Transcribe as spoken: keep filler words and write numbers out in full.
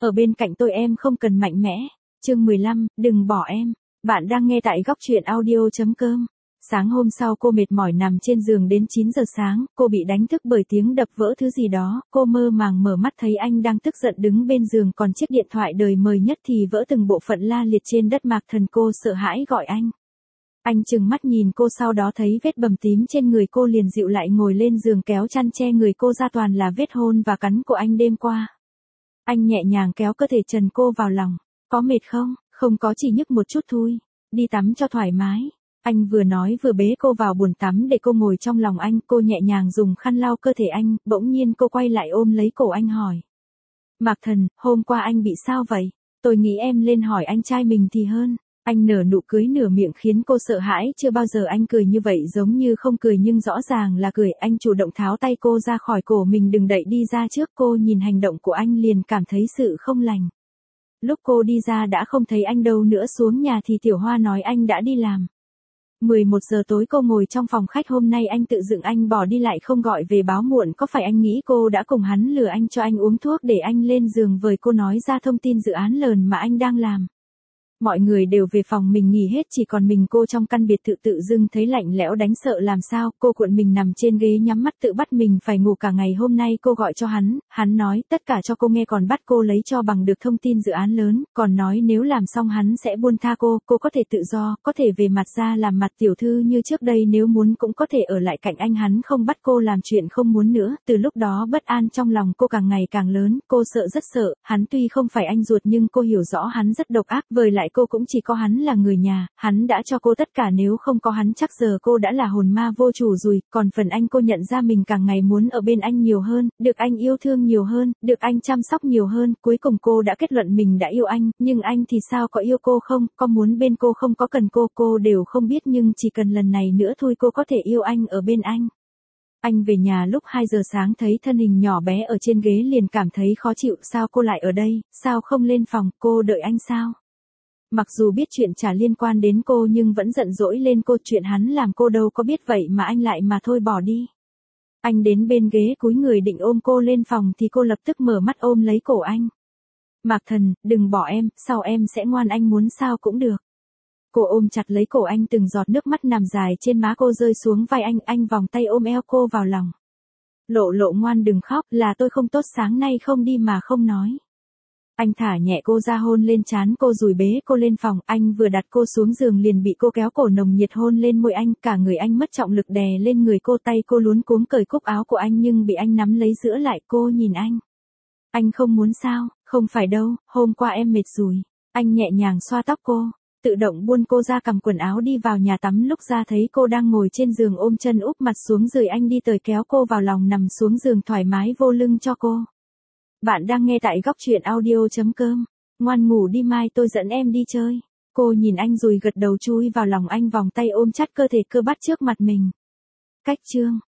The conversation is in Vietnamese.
Ở bên cạnh tôi em không cần mạnh mẽ. Chương mười lăm, đừng bỏ em. Bạn đang nghe tại góc truyện audio chấm com. Sáng hôm sau cô mệt mỏi nằm trên giường đến chín giờ sáng, cô bị đánh thức bởi tiếng đập vỡ thứ gì đó, cô mơ màng mở mắt thấy anh đang tức giận đứng bên giường, còn chiếc điện thoại đời mới nhất thì vỡ từng bộ phận la liệt trên đất. Mạc Thần, cô sợ hãi gọi anh. Anh trừng mắt nhìn cô, sau đó thấy vết bầm tím trên người cô liền dịu lại ngồi lên giường kéo chăn che người cô ra, toàn là vết hôn và cắn của anh đêm qua. Anh nhẹ nhàng kéo cơ thể trần cô vào lòng. Có mệt không? Không có, chỉ nhức một chút thôi. Đi tắm cho thoải mái. Anh vừa nói vừa bế cô vào bồn tắm để cô ngồi trong lòng anh, cô nhẹ nhàng dùng khăn lau cơ thể anh, bỗng nhiên cô quay lại ôm lấy cổ anh hỏi. Mạc Thần, hôm qua anh bị sao vậy? Tôi nghĩ em lên hỏi anh trai mình thì hơn. Anh nở nụ cười nửa miệng khiến cô sợ hãi, chưa bao giờ anh cười như vậy, giống như không cười nhưng rõ ràng là cười. Anh chủ động tháo tay cô ra khỏi cổ mình, đừng đẩy đi ra trước. Cô nhìn hành động của anh liền cảm thấy sự không lành. Lúc cô đi ra đã không thấy anh đâu nữa, xuống nhà thì Tiểu Hoa nói anh đã đi làm. mười một giờ tối cô ngồi trong phòng khách, hôm nay anh tự dựng anh bỏ đi lại không gọi về báo muộn, có phải anh nghĩ cô đã cùng hắn lừa anh cho anh uống thuốc để anh lên giường với cô, nói ra thông tin dự án lớn mà anh đang làm. Mọi người đều về phòng mình nghỉ hết, chỉ còn mình cô trong căn biệt thự. Tự dưng thấy lạnh lẽo đánh sợ làm sao, cô cuộn mình nằm trên ghế nhắm mắt tự bắt mình phải ngủ cả ngày. Hôm nay cô gọi cho hắn, hắn nói tất cả cho cô nghe, còn bắt cô lấy cho bằng được thông tin dự án lớn, còn nói nếu làm xong hắn sẽ buông tha cô, cô có thể tự do, có thể về mặt ra làm mặt tiểu thư như trước đây, nếu muốn cũng có thể ở lại cạnh anh, hắn không bắt cô làm chuyện không muốn nữa. Từ lúc đó bất an trong lòng cô càng ngày càng lớn, cô sợ, rất sợ. Hắn tuy không phải anh ruột nhưng cô hiểu rõ hắn rất độc ác, với lại cô cũng chỉ có hắn là người nhà, hắn đã cho cô tất cả, nếu không có hắn chắc giờ cô đã là hồn ma vô chủ rồi. Còn phần anh, cô nhận ra mình càng ngày muốn ở bên anh nhiều hơn, được anh yêu thương nhiều hơn, được anh chăm sóc nhiều hơn. Cuối cùng cô đã kết luận mình đã yêu anh, nhưng anh thì sao, có yêu cô không, có muốn bên cô không, có cần cô, cô đều không biết, nhưng chỉ cần lần này nữa thôi cô có thể yêu anh, ở bên anh. Anh về nhà lúc hai giờ sáng thấy thân hình nhỏ bé ở trên ghế liền cảm thấy khó chịu, sao cô lại ở đây, sao không lên phòng, cô đợi anh sao? Mặc dù biết chuyện chả liên quan đến cô nhưng vẫn giận dỗi lên cô, chuyện hắn làm cô đâu có biết, vậy mà anh lại mà thôi bỏ đi. Anh đến bên ghế cúi người định ôm cô lên phòng thì cô lập tức mở mắt ôm lấy cổ anh. Mạc Thần, đừng bỏ em, sau em sẽ ngoan, anh muốn sao cũng được. Cô ôm chặt lấy cổ anh, từng giọt nước mắt nằm dài trên má cô rơi xuống vai anh, anh vòng tay ôm eo cô vào lòng. Lộ Lộ ngoan đừng khóc, là tôi không tốt, sáng nay không đi mà không nói. Anh thả nhẹ cô ra, hôn lên trán cô rồi bế cô lên phòng. Anh vừa đặt cô xuống giường liền bị cô kéo cổ nồng nhiệt hôn lên môi anh, cả người anh mất trọng lực đè lên người cô, tay cô luống cuống cởi cúc áo của anh nhưng bị anh nắm lấy giữa lại. Cô nhìn anh. Anh không muốn sao? Không phải đâu, hôm qua em mệt rồi. Anh nhẹ nhàng xoa tóc cô, tự động buông cô ra, cầm quần áo đi vào nhà tắm, lúc ra thấy cô đang ngồi trên giường ôm chân úp mặt xuống, rồi anh đi tới kéo cô vào lòng, nằm xuống giường thoải mái vô lưng cho cô. Bạn đang nghe tại góc truyện audio chấm com. Ngoan ngủ đi, mai tôi dẫn em đi chơi. Cô nhìn anh rồi gật đầu, chui vào lòng anh, vòng tay ôm chặt cơ thể cơ bắp trước mặt mình. Cách chương